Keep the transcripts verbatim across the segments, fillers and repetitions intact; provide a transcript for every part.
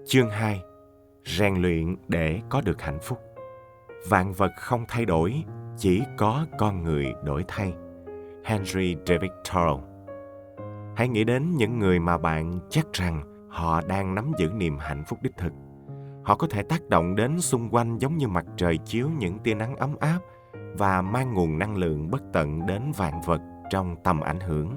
Chương hai. Rèn luyện để có được hạnh phúc. Vạn vật không thay đổi, chỉ có con người đổi thay. Henry David Thoreau. Hãy nghĩ đến những người mà bạn chắc rằng họ đang nắm giữ niềm hạnh phúc đích thực. Họ có thể tác động đến xung quanh giống như mặt trời chiếu những tia nắng ấm áp và mang nguồn năng lượng bất tận đến vạn vật trong tầm ảnh hưởng.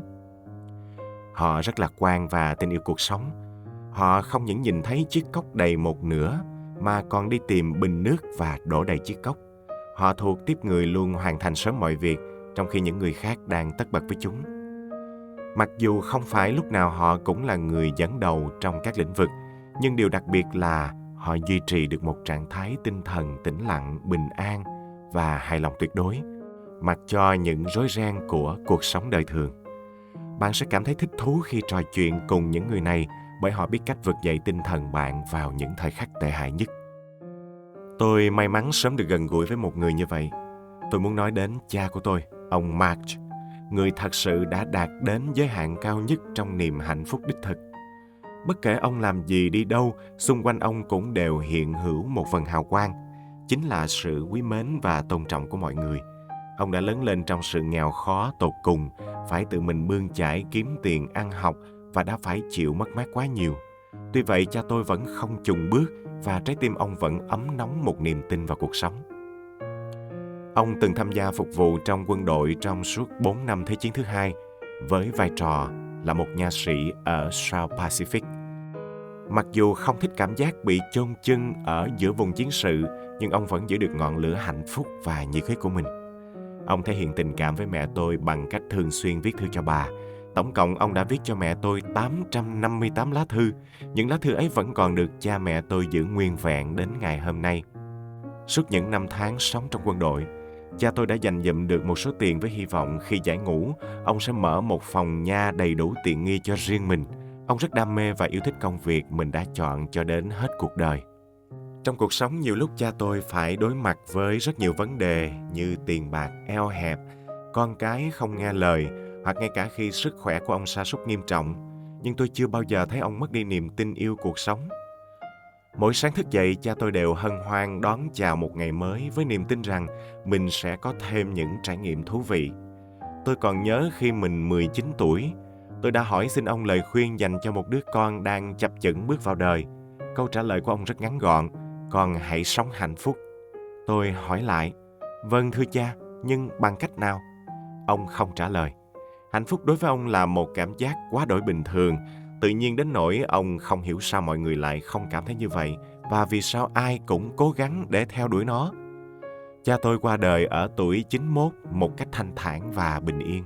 Họ rất lạc quan và tin yêu cuộc sống. Họ không những nhìn thấy chiếc cốc đầy một nửa mà còn đi tìm bình nước và đổ đầy chiếc cốc. Họ thuộc tiếp người luôn hoàn thành sớm mọi việc, trong khi những người khác đang tất bật với chúng. Mặc dù không phải lúc nào họ cũng là người dẫn đầu trong các lĩnh vực, nhưng điều đặc biệt là họ duy trì được một trạng thái tinh thần tĩnh lặng, bình an và hài lòng tuyệt đối, mặc cho những rối ren của cuộc sống đời thường. Bạn sẽ cảm thấy thích thú khi trò chuyện cùng những người này, bởi họ biết cách vực dậy tinh thần bạn vào những thời khắc tệ hại nhất. Tôi may mắn sớm được gần gũi với một người như vậy. Tôi muốn nói đến cha của tôi, ông Mark, người thật sự đã đạt đến giới hạn cao nhất trong niềm hạnh phúc đích thực. Bất kể ông làm gì đi đâu, xung quanh ông cũng đều hiện hữu một phần hào quang, chính là sự quý mến và tôn trọng của mọi người. Ông đã lớn lên trong sự nghèo khó tột cùng, phải tự mình bươn chải kiếm tiền ăn học và đã phải chịu mất mát quá nhiều. Tuy vậy, cha tôi vẫn không chùn bước và trái tim ông vẫn ấm nóng một niềm tin vào cuộc sống. Ông từng tham gia phục vụ trong quân đội trong suốt bốn năm Thế chiến thứ hai với vai trò là một nha sĩ ở South Pacific. Mặc dù không thích cảm giác bị chôn chân ở giữa vùng chiến sự, nhưng ông vẫn giữ được ngọn lửa hạnh phúc và nhiệt huyết của mình. Ông thể hiện tình cảm với mẹ tôi bằng cách thường xuyên viết thư cho bà. Tổng cộng ông đã viết cho mẹ tôi tám trăm năm mươi tám lá thư. Những lá thư ấy vẫn còn được cha mẹ tôi giữ nguyên vẹn đến ngày hôm nay. Suốt những năm tháng sống trong quân đội, cha tôi đã dành dụm được một số tiền với hy vọng khi giải ngũ, ông sẽ mở một phòng nha đầy đủ tiện nghi cho riêng mình. Ông rất đam mê và yêu thích công việc mình đã chọn cho đến hết cuộc đời. Trong cuộc sống, nhiều lúc cha tôi phải đối mặt với rất nhiều vấn đề như tiền bạc eo hẹp, con cái không nghe lời, hoặc ngay cả khi sức khỏe của ông sa sút nghiêm trọng. Nhưng tôi chưa bao giờ thấy ông mất đi niềm tin yêu cuộc sống. Mỗi sáng thức dậy, cha tôi đều hân hoan đón chào một ngày mới với niềm tin rằng mình sẽ có thêm những trải nghiệm thú vị. Tôi còn nhớ khi mình mười chín tuổi, tôi đã hỏi xin ông lời khuyên dành cho một đứa con đang chập chững bước vào đời. Câu trả lời của ông rất ngắn gọn: con hãy sống hạnh phúc. Tôi hỏi lại: vâng thưa cha, nhưng bằng cách nào? Ông không trả lời. Hạnh phúc đối với ông là một cảm giác quá đổi bình thường, tự nhiên đến nỗi ông không hiểu sao mọi người lại không cảm thấy như vậy và vì sao ai cũng cố gắng để theo đuổi nó. Cha tôi qua đời ở tuổi chín mốt một cách thanh thản và bình yên.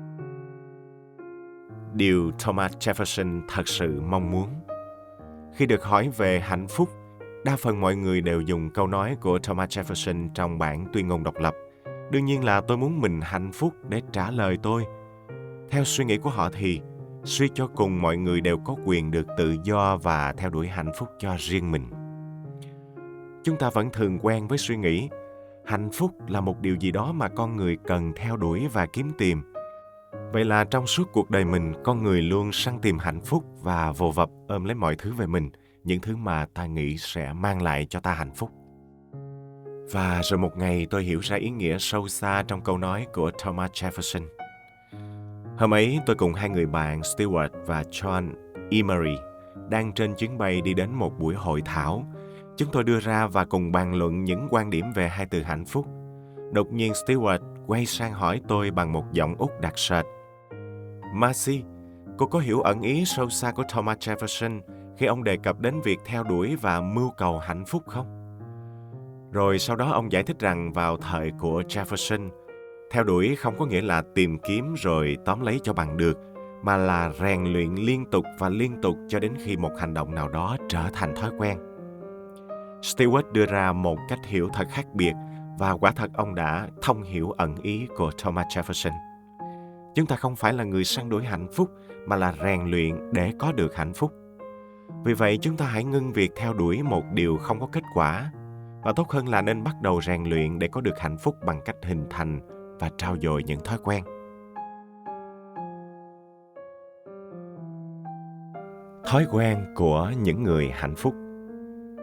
Điều Thomas Jefferson thật sự mong muốn. Khi được hỏi về hạnh phúc, đa phần mọi người đều dùng câu nói của Thomas Jefferson trong bản tuyên ngôn độc lập. Đương nhiên là tôi muốn mình hạnh phúc để trả lời tôi. Theo suy nghĩ của họ thì, suy cho cùng mọi người đều có quyền được tự do và theo đuổi hạnh phúc cho riêng mình. Chúng ta vẫn thường quen với suy nghĩ, hạnh phúc là một điều gì đó mà con người cần theo đuổi và kiếm tìm. Vậy là trong suốt cuộc đời mình, con người luôn săn tìm hạnh phúc và vồ vập ôm lấy mọi thứ về mình, những thứ mà ta nghĩ sẽ mang lại cho ta hạnh phúc. Và rồi một ngày tôi hiểu ra ý nghĩa sâu xa trong câu nói của Thomas Jefferson. Hôm ấy tôi cùng hai người bạn Stewart và John Emery đang trên chuyến bay đi đến một buổi hội thảo. Chúng tôi đưa ra và cùng bàn luận những quan điểm về hai từ hạnh phúc. Đột nhiên Stewart quay sang hỏi tôi bằng một giọng Úc đặc sệt: Marcy, cô có hiểu ẩn ý sâu xa của Thomas Jefferson khi ông đề cập đến việc theo đuổi và mưu cầu hạnh phúc không? Rồi sau đó ông giải thích rằng vào thời của Jefferson, theo đuổi không có nghĩa là tìm kiếm rồi tóm lấy cho bằng được, mà là rèn luyện liên tục và liên tục cho đến khi một hành động nào đó trở thành thói quen. Stewart đưa ra một cách hiểu thật khác biệt và quả thật ông đã thông hiểu ẩn ý của Thomas Jefferson. Chúng ta không phải là người săn đuổi hạnh phúc mà là rèn luyện để có được hạnh phúc. Vì vậy chúng ta hãy ngưng việc theo đuổi một điều không có kết quả, và tốt hơn là nên bắt đầu rèn luyện để có được hạnh phúc bằng cách hình thành và trau dồi những thói quen. Thói quen của những người hạnh phúc.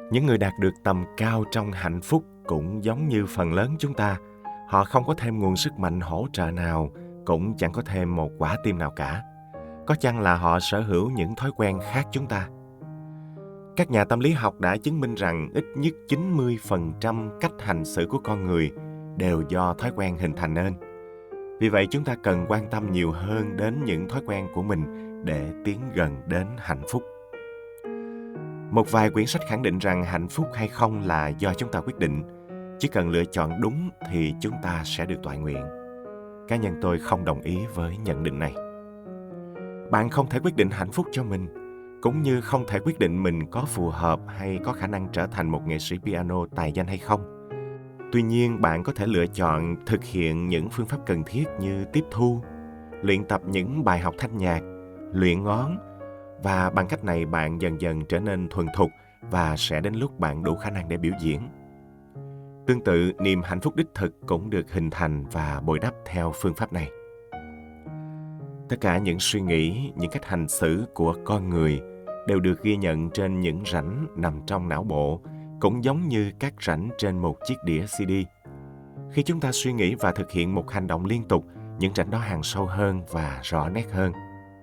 Những người đạt được tầm cao trong hạnh phúc cũng giống như phần lớn chúng ta. Họ không có thêm nguồn sức mạnh hỗ trợ nào, cũng chẳng có thêm một quả tim nào cả. Có chăng là họ sở hữu những thói quen khác chúng ta. Các nhà tâm lý học đã chứng minh rằng ít nhất chín mươi phần trăm cách hành xử của con người đều do thói quen hình thành nên. Vì vậy chúng ta cần quan tâm nhiều hơn đến những thói quen của mình để tiến gần đến hạnh phúc. Một vài quyển sách khẳng định rằng hạnh phúc hay không là do chúng ta quyết định. Chỉ cần lựa chọn đúng thì chúng ta sẽ được toại nguyện. Cá nhân tôi không đồng ý với nhận định này. Bạn không thể quyết định hạnh phúc cho mình, cũng như không thể quyết định mình có phù hợp hay có khả năng trở thành một nghệ sĩ piano tài danh hay không. Tuy nhiên, bạn có thể lựa chọn thực hiện những phương pháp cần thiết như tiếp thu, luyện tập những bài học thanh nhạc, luyện ngón, và bằng cách này bạn dần dần trở nên thuần thục và sẽ đến lúc bạn đủ khả năng để biểu diễn. Tương tự, niềm hạnh phúc đích thực cũng được hình thành và bồi đắp theo phương pháp này. Tất cả những suy nghĩ, những cách hành xử của con người đều được ghi nhận trên những rãnh nằm trong não bộ, cũng giống như các rãnh trên một chiếc đĩa xê đê. Khi chúng ta suy nghĩ và thực hiện một hành động liên tục, những rãnh đó hằn sâu hơn và rõ nét hơn.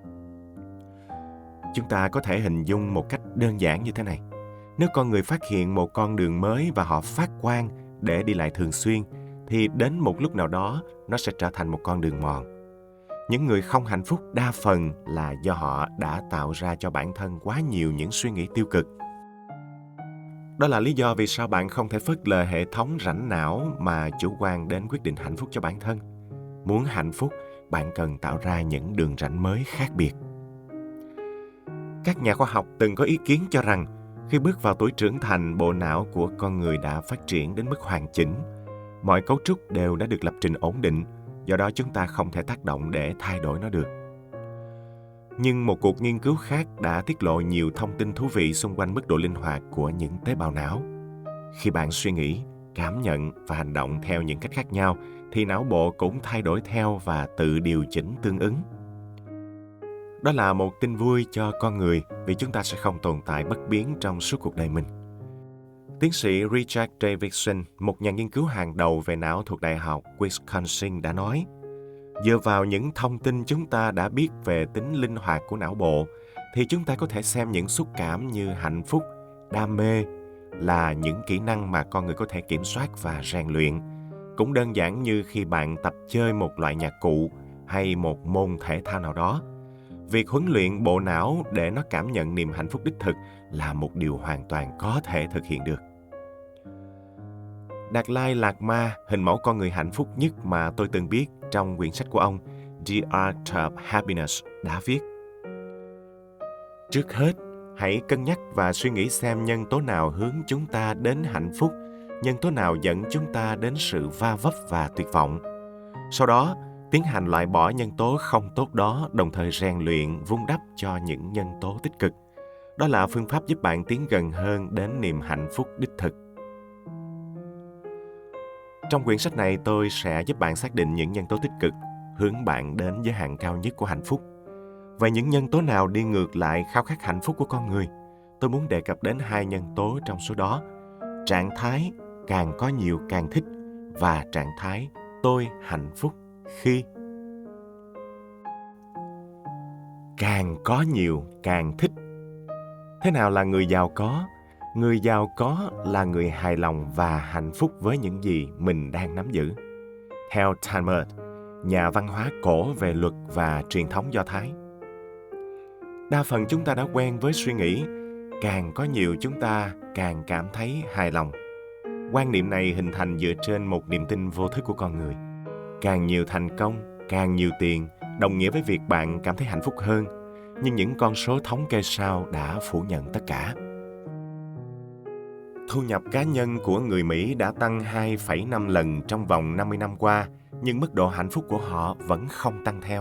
Chúng ta có thể hình dung một cách đơn giản như thế này. Nếu con người phát hiện một con đường mới và họ phát quan để đi lại thường xuyên, thì đến một lúc nào đó nó sẽ trở thành một con đường mòn. Những người không hạnh phúc đa phần là do họ đã tạo ra cho bản thân quá nhiều những suy nghĩ tiêu cực. Đó là lý do vì sao bạn không thể phớt lờ hệ thống rãnh não mà chủ quan đến quyết định hạnh phúc cho bản thân. Muốn hạnh phúc, bạn cần tạo ra những đường rãnh mới khác biệt. Các nhà khoa học từng có ý kiến cho rằng khi bước vào tuổi trưởng thành, bộ não của con người đã phát triển đến mức hoàn chỉnh. Mọi cấu trúc đều đã được lập trình ổn định, do đó chúng ta không thể tác động để thay đổi nó được. Nhưng một cuộc nghiên cứu khác đã tiết lộ nhiều thông tin thú vị xung quanh mức độ linh hoạt của những tế bào não. Khi bạn suy nghĩ, cảm nhận và hành động theo những cách khác nhau, thì não bộ cũng thay đổi theo và tự điều chỉnh tương ứng. Đó là một tin vui cho con người vì chúng ta sẽ không tồn tại bất biến trong suốt cuộc đời mình. Tiến sĩ Richard Davidson, một nhà nghiên cứu hàng đầu về não thuộc Đại học Wisconsin đã nói, dựa vào những thông tin chúng ta đã biết về tính linh hoạt của não bộ, thì chúng ta có thể xem những xúc cảm như hạnh phúc, đam mê là những kỹ năng mà con người có thể kiểm soát và rèn luyện. Cũng đơn giản như khi bạn tập chơi một loại nhạc cụ hay một môn thể thao nào đó. Việc huấn luyện bộ não để nó cảm nhận niềm hạnh phúc đích thực là một điều hoàn toàn có thể thực hiện được. Đạt Lai Lạt Ma, hình mẫu con người hạnh phúc nhất mà tôi từng biết, trong quyển sách của ông The Art of Happiness đã viết: trước hết, hãy cân nhắc và suy nghĩ xem nhân tố nào hướng chúng ta đến hạnh phúc, nhân tố nào dẫn chúng ta đến sự va vấp và tuyệt vọng. Sau đó, tiến hành loại bỏ nhân tố không tốt đó, đồng thời rèn luyện, vun đắp cho những nhân tố tích cực. Đó là phương pháp giúp bạn tiến gần hơn đến niềm hạnh phúc đích thực. Trong quyển sách này, tôi sẽ giúp bạn xác định những nhân tố tích cực hướng bạn đến giới hạn cao nhất của hạnh phúc. Vậy những nhân tố nào đi ngược lại khao khát hạnh phúc của con người? Tôi muốn đề cập đến hai nhân tố trong số đó: trạng thái càng có nhiều càng thích và trạng thái tôi hạnh phúc khi. Càng có nhiều càng thích. Thế nào là người giàu có? Người giàu có là người hài lòng và hạnh phúc với những gì mình đang nắm giữ. Theo Talmud, nhà văn hóa cổ về luật và truyền thống Do Thái. Đa phần chúng ta đã quen với suy nghĩ càng có nhiều chúng ta càng cảm thấy hài lòng. Quan niệm này hình thành dựa trên một niềm tin vô thức của con người. Càng nhiều thành công, càng nhiều tiền đồng nghĩa với việc bạn cảm thấy hạnh phúc hơn, nhưng những con số thống kê sau đã phủ nhận tất cả. Thu nhập cá nhân của người Mỹ đã tăng hai phẩy năm lần trong vòng năm mươi năm qua, nhưng mức độ hạnh phúc của họ vẫn không tăng theo.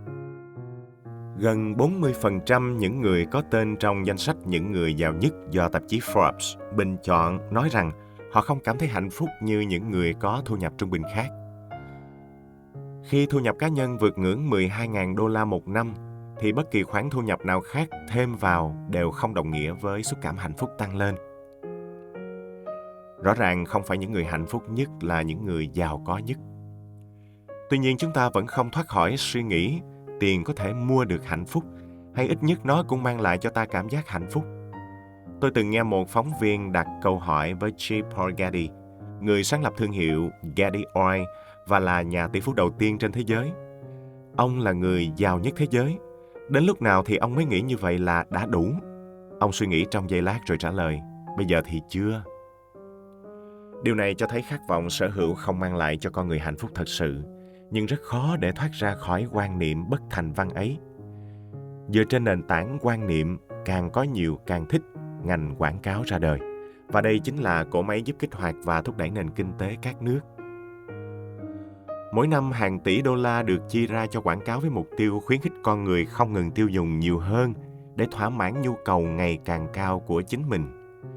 Gần bốn mươi phần trăm những người có tên trong danh sách những người giàu nhất do tạp chí Forbes bình chọn nói rằng họ không cảm thấy hạnh phúc như những người có thu nhập trung bình khác. Khi thu nhập cá nhân vượt ngưỡng mười hai nghìn đô la một năm, thì bất kỳ khoản thu nhập nào khác thêm vào đều không đồng nghĩa với xúc cảm hạnh phúc tăng lên. Rõ ràng không phải những người hạnh phúc nhất là những người giàu có nhất. Tuy nhiên chúng ta vẫn không thoát khỏi suy nghĩ tiền có thể mua được hạnh phúc, hay ít nhất nó cũng mang lại cho ta cảm giác hạnh phúc. Tôi từng nghe một phóng viên đặt câu hỏi với J. Paul Getty, người sáng lập thương hiệu Getty Oil và là nhà tỷ phú đầu tiên trên thế giới. Ông là người giàu nhất thế giới. Đến lúc nào thì ông mới nghĩ như vậy là đã đủ? Ông suy nghĩ trong giây lát rồi trả lời, bây giờ thì chưa. Điều này cho thấy khát vọng sở hữu không mang lại cho con người hạnh phúc thật sự, nhưng rất khó để thoát ra khỏi quan niệm bất thành văn ấy. Dựa trên nền tảng quan niệm càng có nhiều càng thích, ngành quảng cáo ra đời. Và đây chính là cỗ máy giúp kích hoạt và thúc đẩy nền kinh tế các nước. Mỗi năm hàng tỷ đô la được chi ra cho quảng cáo với mục tiêu khuyến khích con người không ngừng tiêu dùng nhiều hơn để thỏa mãn nhu cầu ngày càng cao của chính mình.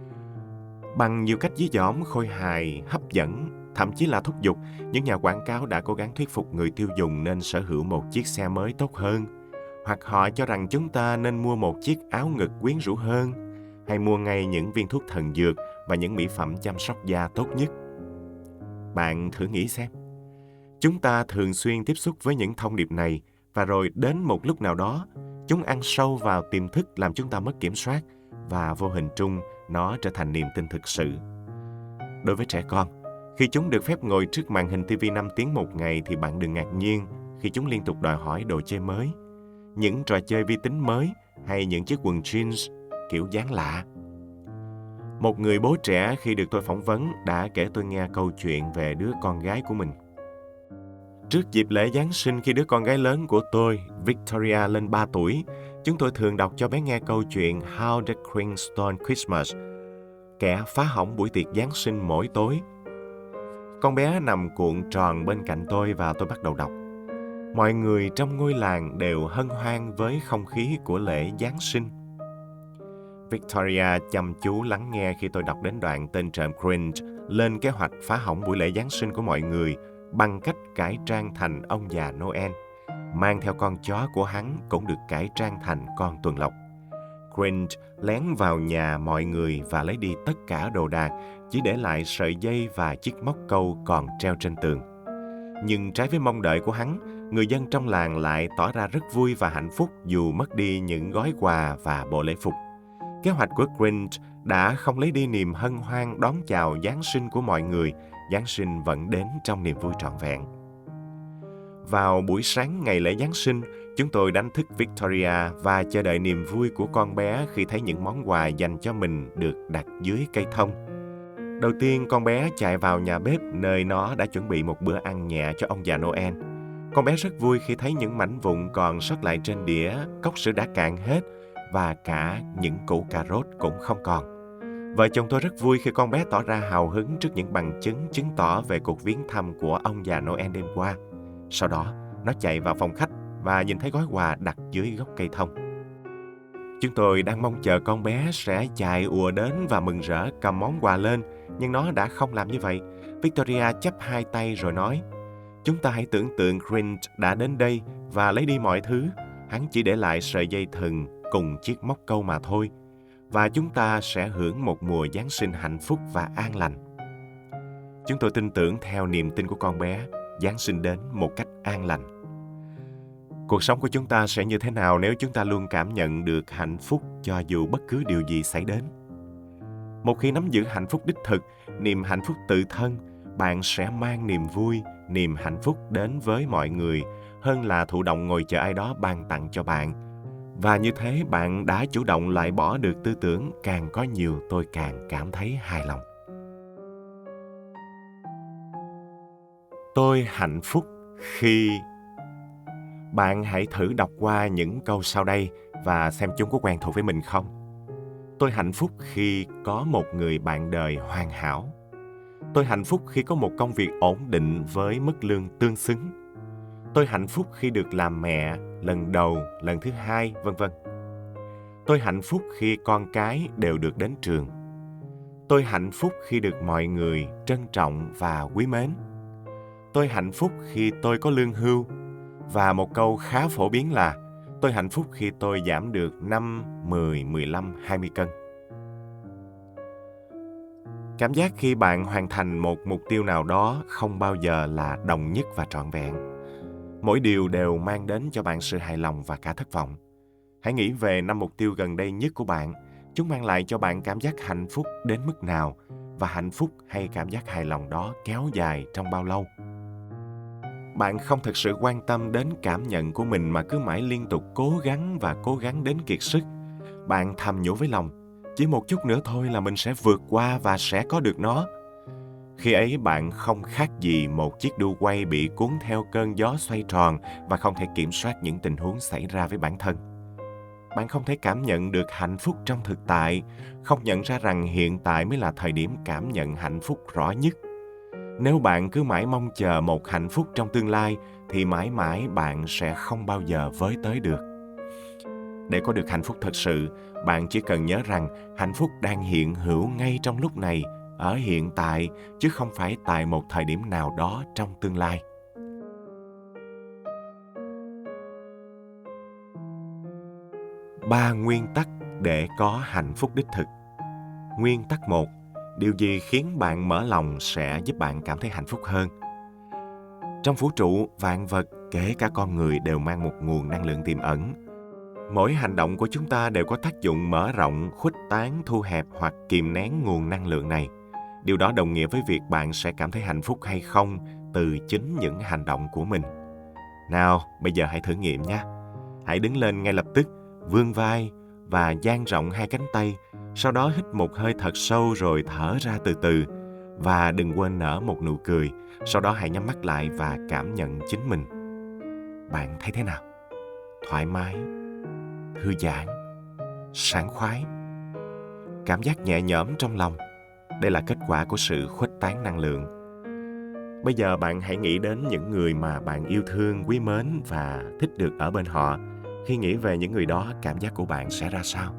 Bằng nhiều cách dí dỏm, khôi hài, hấp dẫn, thậm chí là thúc giục, những nhà quảng cáo đã cố gắng thuyết phục người tiêu dùng nên sở hữu một chiếc xe mới tốt hơn, hoặc họ cho rằng chúng ta nên mua một chiếc áo ngực quyến rũ hơn, hay mua ngay những viên thuốc thần dược và những mỹ phẩm chăm sóc da tốt nhất. Bạn thử nghĩ xem. Chúng ta thường xuyên tiếp xúc với những thông điệp này, và rồi đến một lúc nào đó, chúng ăn sâu vào tiềm thức làm chúng ta mất kiểm soát, và vô hình trung nó trở thành niềm tin thực sự. Đối với trẻ con, khi chúng được phép ngồi trước màn hình ti vi năm tiếng một ngày thì bạn đừng ngạc nhiên khi chúng liên tục đòi hỏi đồ chơi mới, những trò chơi vi tính mới hay những chiếc quần jeans kiểu dáng lạ. Một người bố trẻ khi được tôi phỏng vấn đã kể tôi nghe câu chuyện về đứa con gái của mình. Trước dịp lễ Giáng sinh, khi đứa con gái lớn của tôi, Victoria, lên ba tuổi, chúng tôi thường đọc cho bé nghe câu chuyện How the Queen Stole Christmas, kẻ phá hỏng buổi tiệc Giáng sinh mỗi tối. Con bé nằm cuộn tròn bên cạnh tôi và tôi bắt đầu đọc. Mọi người trong ngôi làng đều hân hoan với không khí của lễ Giáng sinh. Victoria chăm chú lắng nghe khi tôi đọc đến đoạn tên trộm Grinch lên kế hoạch phá hỏng buổi lễ Giáng sinh của mọi người bằng cách cải trang thành ông già Noel, mang theo con chó của hắn cũng được cải trang thành con tuần lộc. Grinch lén vào nhà mọi người và lấy đi tất cả đồ đạc, chỉ để lại sợi dây và chiếc móc câu còn treo trên tường. Nhưng trái với mong đợi của hắn, người dân trong làng lại tỏ ra rất vui và hạnh phúc dù mất đi những gói quà và bộ lễ phục. Kế hoạch của Grinch đã không lấy đi niềm hân hoan đón chào Giáng sinh của mọi người. Giáng sinh vẫn đến trong niềm vui trọn vẹn. Vào buổi sáng ngày lễ Giáng sinh, chúng tôi đánh thức Victoria và chờ đợi niềm vui của con bé khi thấy những món quà dành cho mình được đặt dưới cây thông. Đầu tiên, con bé chạy vào nhà bếp nơi nó đã chuẩn bị một bữa ăn nhẹ cho ông già Noel. Con bé rất vui khi thấy những mảnh vụn còn sót lại trên đĩa, cốc sữa đã cạn hết và cả những củ cà rốt cũng không còn. Vợ chồng tôi rất vui khi con bé tỏ ra hào hứng trước những bằng chứng chứng tỏ về cuộc viếng thăm của ông già Noel đêm qua. Sau đó, nó chạy vào phòng khách và nhìn thấy gói quà đặt dưới gốc cây thông. Chúng tôi đang mong chờ con bé sẽ chạy ùa đến và mừng rỡ cầm món quà lên, nhưng nó đã không làm như vậy. Victoria chắp hai tay rồi nói, chúng ta hãy tưởng tượng Grinch đã đến đây và lấy đi mọi thứ. Hắn chỉ để lại sợi dây thừng cùng chiếc móc câu mà thôi. Và chúng ta sẽ hưởng một mùa Giáng sinh hạnh phúc và an lành. Chúng tôi tin tưởng theo niềm tin của con bé, Giáng sinh đến một cách an lành. Cuộc sống của chúng ta sẽ như thế nào nếu chúng ta luôn cảm nhận được hạnh phúc cho dù bất cứ điều gì xảy đến? Một khi nắm giữ hạnh phúc đích thực, niềm hạnh phúc tự thân, bạn sẽ mang niềm vui, niềm hạnh phúc đến với mọi người hơn là thụ động ngồi chờ ai đó ban tặng cho bạn. Và như thế bạn đã chủ động loại bỏ được tư tưởng càng có nhiều tôi càng cảm thấy hài lòng. Tôi hạnh phúc khi... Bạn hãy thử đọc qua những câu sau đây và xem chúng có quen thuộc với mình không. Tôi hạnh phúc khi có một người bạn đời hoàn hảo. Tôi hạnh phúc khi có một công việc ổn định với mức lương tương xứng. Tôi hạnh phúc khi được làm mẹ lần đầu, lần thứ hai, vân vân. Tôi hạnh phúc khi con cái đều được đến trường. Tôi hạnh phúc khi được mọi người trân trọng và quý mến. Tôi hạnh phúc khi tôi có lương hưu. Và một câu khá phổ biến là tôi hạnh phúc khi tôi giảm được năm, mười, mười lăm, hai mươi cân. Cảm giác khi bạn hoàn thành một mục tiêu nào đó không bao giờ là đồng nhất và trọn vẹn. Mỗi điều đều mang đến cho bạn sự hài lòng và cả thất vọng. Hãy nghĩ về năm mục tiêu gần đây nhất của bạn. Chúng mang lại cho bạn cảm giác hạnh phúc đến mức nào, và hạnh phúc hay cảm giác hài lòng đó kéo dài trong bao lâu? Bạn không thực sự quan tâm đến cảm nhận của mình mà cứ mãi liên tục cố gắng và cố gắng đến kiệt sức. Bạn thầm nhủ với lòng, chỉ một chút nữa thôi là mình sẽ vượt qua và sẽ có được nó. Khi ấy bạn không khác gì một chiếc đu quay bị cuốn theo cơn gió xoay tròn và không thể kiểm soát những tình huống xảy ra với bản thân. Bạn không thể cảm nhận được hạnh phúc trong thực tại, không nhận ra rằng hiện tại mới là thời điểm cảm nhận hạnh phúc rõ nhất. Nếu bạn cứ mãi mong chờ một hạnh phúc trong tương lai, thì mãi mãi bạn sẽ không bao giờ với tới được. Để có được hạnh phúc thật sự, bạn chỉ cần nhớ rằng hạnh phúc đang hiện hữu ngay trong lúc này, ở hiện tại, chứ không phải tại một thời điểm nào đó trong tương lai. Ba nguyên tắc để có hạnh phúc đích thực. Nguyên tắc một. Điều gì khiến bạn mở lòng sẽ giúp bạn cảm thấy hạnh phúc hơn. Trong vũ trụ, vạn vật, kể cả con người đều mang một nguồn năng lượng tiềm ẩn. Mỗi hành động của chúng ta đều có tác dụng mở rộng, khuếch tán, thu hẹp hoặc kìm nén nguồn năng lượng này. Điều đó đồng nghĩa với việc bạn sẽ cảm thấy hạnh phúc hay không từ chính những hành động của mình. Nào, bây giờ hãy thử nghiệm nhé. Hãy đứng lên ngay lập tức, vươn vai và dang rộng hai cánh tay. Sau đó hít một hơi thật sâu rồi thở ra từ từ. Và đừng quên nở một nụ cười. Sau đó hãy nhắm mắt lại và cảm nhận chính mình. Bạn thấy thế nào? Thoải mái, thư giãn, sảng khoái, cảm giác nhẹ nhõm trong lòng. Đây là kết quả của sự khuếch tán năng lượng. Bây giờ bạn hãy nghĩ đến những người mà bạn yêu thương, quý mến và thích được ở bên họ. Khi nghĩ về những người đó, cảm giác của bạn sẽ ra sao?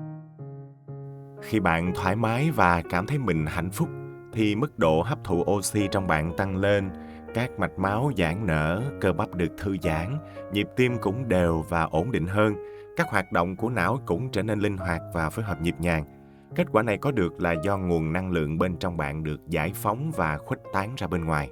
Khi bạn thoải mái và cảm thấy mình hạnh phúc, thì mức độ hấp thụ oxy trong bạn tăng lên, các mạch máu giãn nở, cơ bắp được thư giãn, nhịp tim cũng đều và ổn định hơn, các hoạt động của não cũng trở nên linh hoạt và phối hợp nhịp nhàng. Kết quả này có được là do nguồn năng lượng bên trong bạn được giải phóng và khuếch tán ra bên ngoài.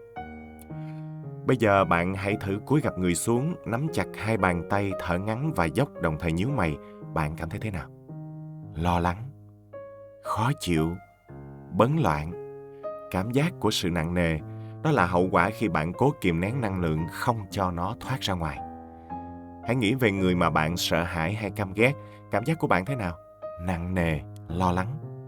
Bây giờ bạn hãy thử cúi gập người xuống, nắm chặt hai bàn tay, thở ngắn và dốc đồng thời nhíu mày. Bạn cảm thấy thế nào? Lo lắng, khó chịu, bấn loạn. Cảm giác của sự nặng nề, đó là hậu quả khi bạn cố kìm nén năng lượng không cho nó thoát ra ngoài. Hãy nghĩ về người mà bạn sợ hãi hay căm ghét. Cảm giác của bạn thế nào? Nặng nề, lo lắng.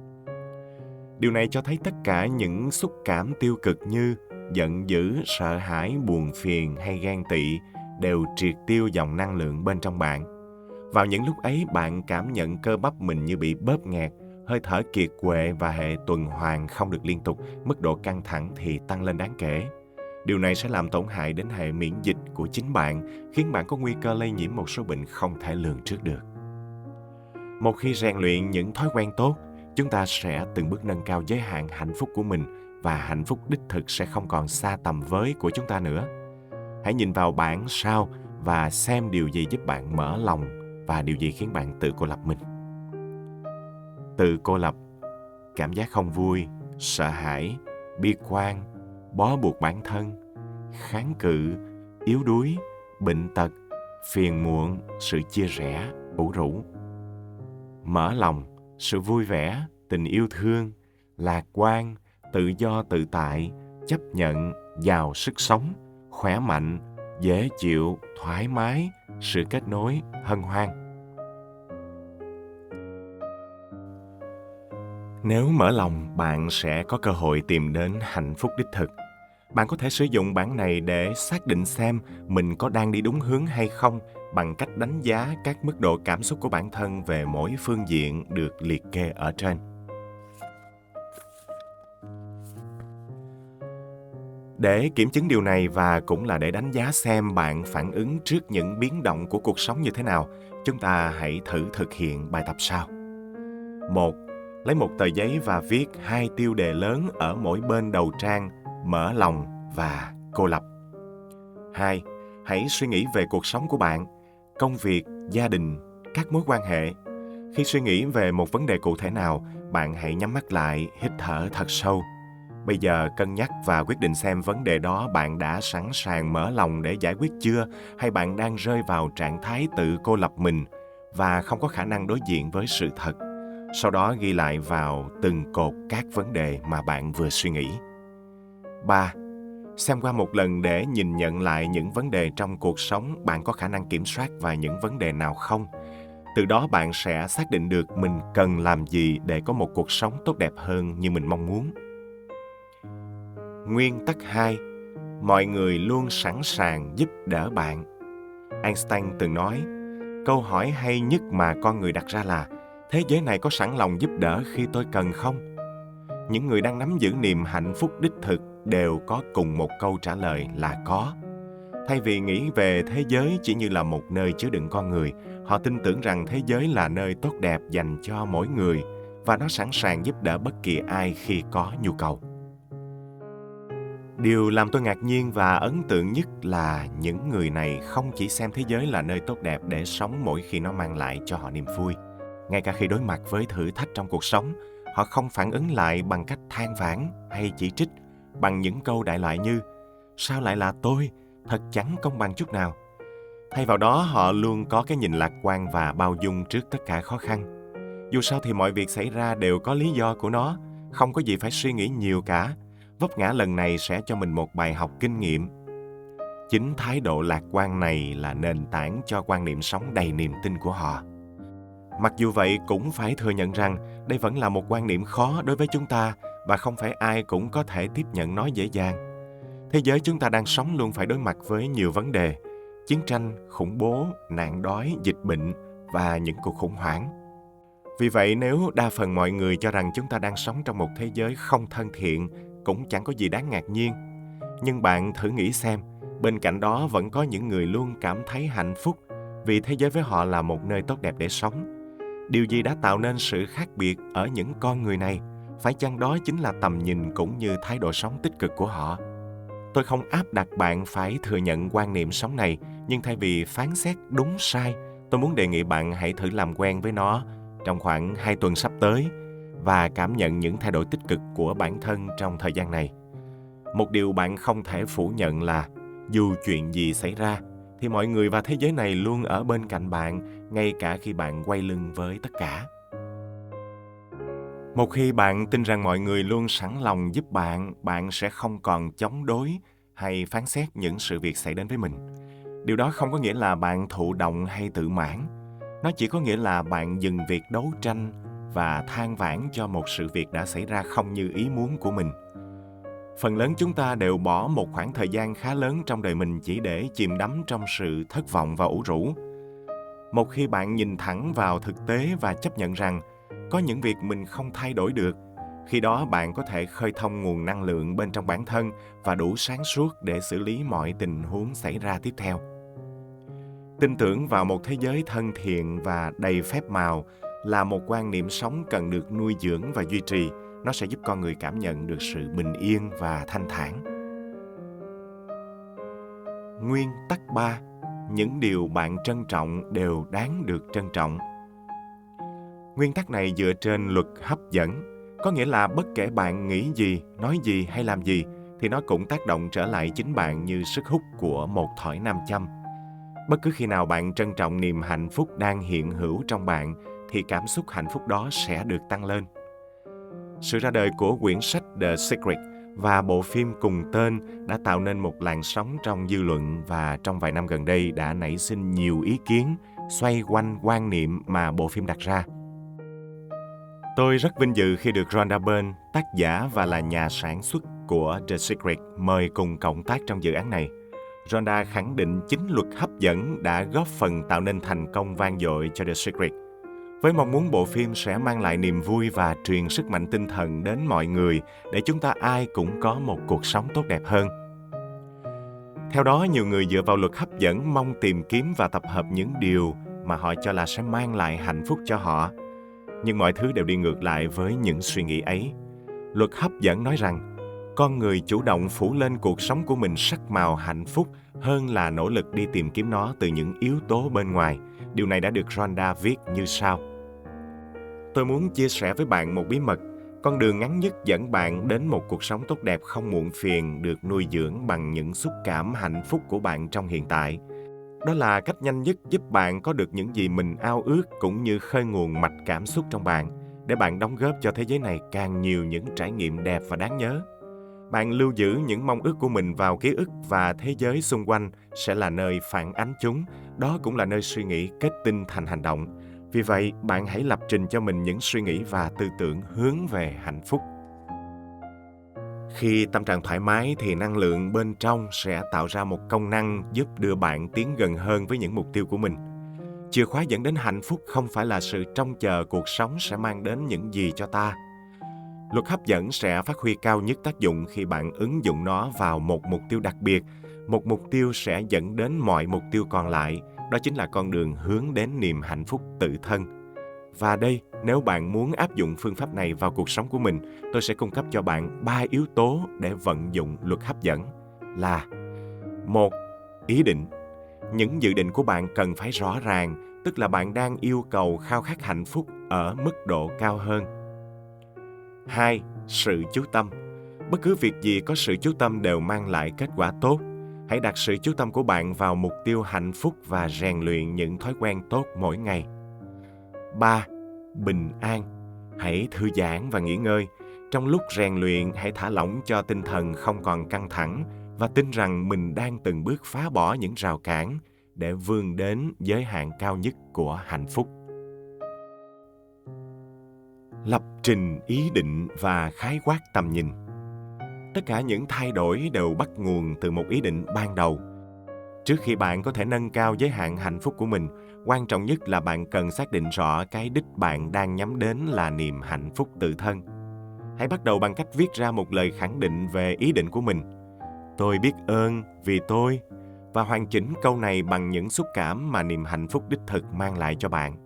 Điều này cho thấy tất cả những xúc cảm tiêu cực như giận dữ, sợ hãi, buồn phiền hay ghen tị đều triệt tiêu dòng năng lượng bên trong bạn. Vào những lúc ấy, bạn cảm nhận cơ bắp mình như bị bóp nghẹt, hơi thở kiệt quệ và hệ tuần hoàn không được liên tục, mức độ căng thẳng thì tăng lên đáng kể. Điều này sẽ làm tổn hại đến hệ miễn dịch của chính bạn, khiến bạn có nguy cơ lây nhiễm một số bệnh không thể lường trước được. Một khi rèn luyện những thói quen tốt, chúng ta sẽ từng bước nâng cao giới hạn hạnh phúc của mình và hạnh phúc đích thực sẽ không còn xa tầm với của chúng ta nữa. Hãy nhìn vào bản sao và xem điều gì giúp bạn mở lòng và điều gì khiến bạn tự cô lập mình. Tự cô lập, cảm giác không vui, sợ hãi, bi quan, bó buộc bản thân, kháng cự, yếu đuối, bệnh tật, phiền muộn, sự chia rẽ, ủ rũ. Mở lòng, sự vui vẻ, tình yêu thương, lạc quan, tự do tự tại, chấp nhận, giàu sức sống, khỏe mạnh, dễ chịu, thoải mái, sự kết nối, hân hoan. Nếu mở lòng, bạn sẽ có cơ hội tìm đến hạnh phúc đích thực. Bạn có thể sử dụng bản này để xác định xem mình có đang đi đúng hướng hay không bằng cách đánh giá các mức độ cảm xúc của bản thân về mỗi phương diện được liệt kê ở trên. Để kiểm chứng điều này và cũng là để đánh giá xem bạn phản ứng trước những biến động của cuộc sống như thế nào, chúng ta hãy thử thực hiện bài tập sau. một. Lấy một tờ giấy và viết hai tiêu đề lớn ở mỗi bên đầu trang: mở lòng và cô lập. hai. Hãy suy nghĩ về cuộc sống của bạn, công việc, gia đình, các mối quan hệ. Khi suy nghĩ về một vấn đề cụ thể nào, bạn hãy nhắm mắt lại, hít thở thật sâu. Bây giờ cân nhắc và quyết định xem vấn đề đó bạn đã sẵn sàng mở lòng để giải quyết chưa, hay bạn đang rơi vào trạng thái tự cô lập mình và không có khả năng đối diện với sự thật. Sau đó ghi lại vào từng cột các vấn đề mà bạn vừa suy nghĩ. ba. Xem qua một lần để nhìn nhận lại những vấn đề trong cuộc sống bạn có khả năng kiểm soát và những vấn đề nào không. Từ đó bạn sẽ xác định được mình cần làm gì để có một cuộc sống tốt đẹp hơn như mình mong muốn. Nguyên tắc hai. Mọi người luôn sẵn sàng giúp đỡ bạn. Einstein từng nói, câu hỏi hay nhất mà con người đặt ra là, thế giới này có sẵn lòng giúp đỡ khi tôi cần không? Những người đang nắm giữ niềm hạnh phúc đích thực đều có cùng một câu trả lời là có. Thay vì nghĩ về thế giới chỉ như là một nơi chứa đựng con người, họ tin tưởng rằng thế giới là nơi tốt đẹp dành cho mỗi người và nó sẵn sàng giúp đỡ bất kỳ ai khi có nhu cầu. Điều làm tôi ngạc nhiên và ấn tượng nhất là những người này không chỉ xem thế giới là nơi tốt đẹp để sống mỗi khi nó mang lại cho họ niềm vui. Ngay cả khi đối mặt với thử thách trong cuộc sống, họ không phản ứng lại bằng cách than vãn hay chỉ trích bằng những câu đại loại như sao lại là tôi, thật chẳng công bằng chút nào. Thay vào đó, họ luôn có cái nhìn lạc quan và bao dung trước tất cả khó khăn. Dù sao thì mọi việc xảy ra đều có lý do của nó, không có gì phải suy nghĩ nhiều cả. Vấp ngã lần này sẽ cho mình một bài học kinh nghiệm. Chính thái độ lạc quan này là nền tảng cho quan niệm sống đầy niềm tin của họ. Mặc dù vậy, cũng phải thừa nhận rằng đây vẫn là một quan niệm khó đối với chúng ta và không phải ai cũng có thể tiếp nhận nó dễ dàng. Thế giới chúng ta đang sống luôn phải đối mặt với nhiều vấn đề: chiến tranh, khủng bố, nạn đói, dịch bệnh và những cuộc khủng hoảng. Vì vậy, nếu đa phần mọi người cho rằng chúng ta đang sống trong một thế giới không thân thiện, cũng chẳng có gì đáng ngạc nhiên. Nhưng bạn thử nghĩ xem, bên cạnh đó vẫn có những người luôn cảm thấy hạnh phúc vì thế giới với họ là một nơi tốt đẹp để sống. Điều gì đã tạo nên sự khác biệt ở những con người này? Phải chăng đó chính là tầm nhìn cũng như thái độ sống tích cực của họ? Tôi không áp đặt bạn phải thừa nhận quan niệm sống này, nhưng thay vì phán xét đúng sai, tôi muốn đề nghị bạn hãy thử làm quen với nó trong khoảng hai tuần sắp tới và cảm nhận những thay đổi tích cực của bản thân trong thời gian này. Một điều bạn không thể phủ nhận là dù chuyện gì xảy ra, thì mọi người và thế giới này luôn ở bên cạnh bạn, ngay cả khi bạn quay lưng với tất cả. Một khi bạn tin rằng mọi người luôn sẵn lòng giúp bạn, bạn sẽ không còn chống đối hay phán xét những sự việc xảy đến với mình. Điều đó không có nghĩa là bạn thụ động hay tự mãn. Nó chỉ có nghĩa là bạn dừng việc đấu tranh và than vãn cho một sự việc đã xảy ra không như ý muốn của mình. Phần lớn chúng ta đều bỏ một khoảng thời gian khá lớn trong đời mình chỉ để chìm đắm trong sự thất vọng và ủ rũ. Một khi bạn nhìn thẳng vào thực tế và chấp nhận rằng có những việc mình không thay đổi được, khi đó bạn có thể khơi thông nguồn năng lượng bên trong bản thân và đủ sáng suốt để xử lý mọi tình huống xảy ra tiếp theo. Tin tưởng vào một thế giới thân thiện và đầy phép màu là một quan niệm sống cần được nuôi dưỡng và duy trì. Nó sẽ giúp con người cảm nhận được sự bình yên và thanh thản. Nguyên tắc ba. Những điều bạn trân trọng đều đáng được trân trọng. Nguyên tắc này dựa trên luật hấp dẫn, có nghĩa là bất kể bạn nghĩ gì, nói gì hay làm gì, thì nó cũng tác động trở lại chính bạn như sức hút của một thỏi nam châm. Bất cứ khi nào bạn trân trọng niềm hạnh phúc đang hiện hữu trong bạn, thì cảm xúc hạnh phúc đó sẽ được tăng lên. Sự ra đời của quyển sách The Secret và bộ phim cùng tên đã tạo nên một làn sóng trong dư luận và trong vài năm gần đây đã nảy sinh nhiều ý kiến xoay quanh quan niệm mà bộ phim đặt ra. Tôi rất vinh dự khi được Rhonda Byrne, tác giả và là nhà sản xuất của The Secret, mời cùng cộng tác trong dự án này. Rhonda khẳng định chính luật hấp dẫn đã góp phần tạo nên thành công vang dội cho The Secret, với mong muốn bộ phim sẽ mang lại niềm vui và truyền sức mạnh tinh thần đến mọi người để chúng ta ai cũng có một cuộc sống tốt đẹp hơn. Theo đó, nhiều người dựa vào luật hấp dẫn mong tìm kiếm và tập hợp những điều mà họ cho là sẽ mang lại hạnh phúc cho họ. Nhưng mọi thứ đều đi ngược lại với những suy nghĩ ấy. Luật hấp dẫn nói rằng, con người chủ động phủ lên cuộc sống của mình sắc màu hạnh phúc hơn là nỗ lực đi tìm kiếm nó từ những yếu tố bên ngoài. Điều này đã được Rhonda viết như sau. Tôi muốn chia sẻ với bạn một bí mật. Con đường ngắn nhất dẫn bạn đến một cuộc sống tốt đẹp không muộn phiền được nuôi dưỡng bằng những xúc cảm hạnh phúc của bạn trong hiện tại. Đó là cách nhanh nhất giúp bạn có được những gì mình ao ước cũng như khơi nguồn mạch cảm xúc trong bạn để bạn đóng góp cho thế giới này càng nhiều những trải nghiệm đẹp và đáng nhớ. Bạn lưu giữ những mong ước của mình vào ký ức và thế giới xung quanh sẽ là nơi phản ánh chúng. Đó cũng là nơi suy nghĩ kết tinh thành hành động. Vì vậy, bạn hãy lập trình cho mình những suy nghĩ và tư tưởng hướng về hạnh phúc. Khi tâm trạng thoải mái thì năng lượng bên trong sẽ tạo ra một công năng giúp đưa bạn tiến gần hơn với những mục tiêu của mình. Chìa khóa dẫn đến hạnh phúc không phải là sự trông chờ cuộc sống sẽ mang đến những gì cho ta. Luật hấp dẫn sẽ phát huy cao nhất tác dụng khi bạn ứng dụng nó vào một mục tiêu đặc biệt. Một mục tiêu sẽ dẫn đến mọi mục tiêu còn lại. Đó chính là con đường hướng đến niềm hạnh phúc tự thân. Và đây, nếu bạn muốn áp dụng phương pháp này vào cuộc sống của mình, tôi sẽ cung cấp cho bạn ba yếu tố để vận dụng luật hấp dẫn là: một. Ý định. Những dự định của bạn cần phải rõ ràng, tức là bạn đang yêu cầu khao khát hạnh phúc ở mức độ cao hơn. Hai. Sự chú tâm. Bất cứ việc gì có sự chú tâm đều mang lại kết quả tốt. Hãy đặt sự chú tâm của bạn vào mục tiêu hạnh phúc và rèn luyện những thói quen tốt mỗi ngày. Ba. Bình an. Hãy thư giãn và nghỉ ngơi. Trong lúc rèn luyện, hãy thả lỏng cho tinh thần không còn căng thẳng và tin rằng mình đang từng bước phá bỏ những rào cản để vươn đến giới hạn cao nhất của hạnh phúc. Lập trình ý định và khái quát tầm nhìn. Tất cả những thay đổi đều bắt nguồn từ một ý định ban đầu. Trước khi bạn có thể nâng cao giới hạn hạnh phúc của mình, quan trọng nhất là bạn cần xác định rõ cái đích bạn đang nhắm đến là niềm hạnh phúc tự thân. Hãy bắt đầu bằng cách viết ra một lời khẳng định về ý định của mình. Tôi biết ơn vì tôi, và hoàn chỉnh câu này bằng những xúc cảm mà niềm hạnh phúc đích thực mang lại cho bạn.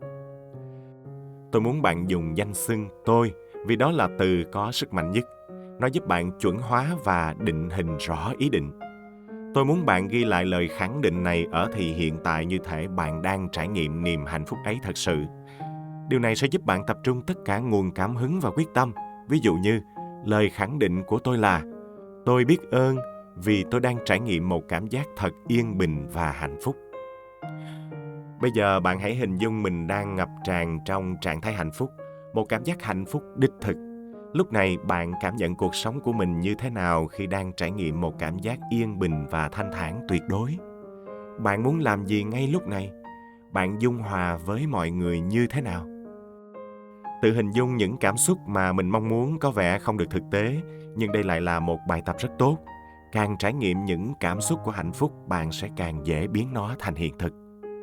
Tôi muốn bạn dùng danh xưng tôi vì đó là từ có sức mạnh nhất. Nó giúp bạn chuẩn hóa và định hình rõ ý định. Tôi muốn bạn ghi lại lời khẳng định này ở thì hiện tại như thể bạn đang trải nghiệm niềm hạnh phúc ấy thật sự. Điều này sẽ giúp bạn tập trung tất cả nguồn cảm hứng và quyết tâm. Ví dụ như, lời khẳng định của tôi là: tôi biết ơn vì tôi đang trải nghiệm một cảm giác thật yên bình và hạnh phúc. Bây giờ bạn hãy hình dung mình đang ngập tràn trong trạng thái hạnh phúc, một cảm giác hạnh phúc đích thực. Lúc này bạn cảm nhận cuộc sống của mình như thế nào khi đang trải nghiệm một cảm giác yên bình và thanh thản tuyệt đối? Bạn muốn làm gì ngay lúc này? Bạn dung hòa với mọi người như thế nào? Tự hình dung những cảm xúc mà mình mong muốn có vẻ không được thực tế, nhưng đây lại là một bài tập rất tốt. Càng trải nghiệm những cảm xúc của hạnh phúc, bạn sẽ càng dễ biến nó thành hiện thực.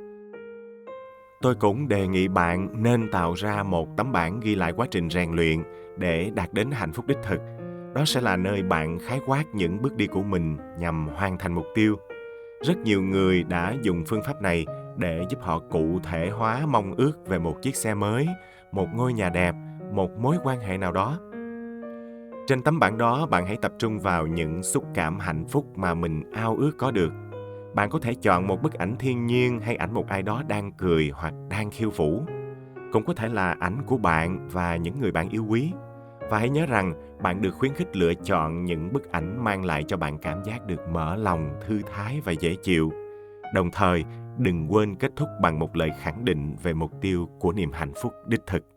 Tôi cũng đề nghị bạn nên tạo ra một tấm bảng ghi lại quá trình rèn luyện để đạt đến hạnh phúc đích thực. Đó sẽ là nơi bạn khái quát những bước đi của mình nhằm hoàn thành mục tiêu. Rất nhiều người đã dùng phương pháp này để giúp họ cụ thể hóa mong ước về một chiếc xe mới, một ngôi nhà đẹp, một mối quan hệ nào đó. Trên tấm bảng đó, bạn hãy tập trung vào những xúc cảm hạnh phúc mà mình ao ước có được. Bạn có thể chọn một bức ảnh thiên nhiên hay ảnh một ai đó đang cười hoặc đang khiêu vũ. Cũng có thể là ảnh của bạn và những người bạn yêu quý. Và hãy nhớ rằng bạn được khuyến khích lựa chọn những bức ảnh mang lại cho bạn cảm giác được mở lòng, thư thái và dễ chịu. Đồng thời, đừng quên kết thúc bằng một lời khẳng định về mục tiêu của niềm hạnh phúc đích thực.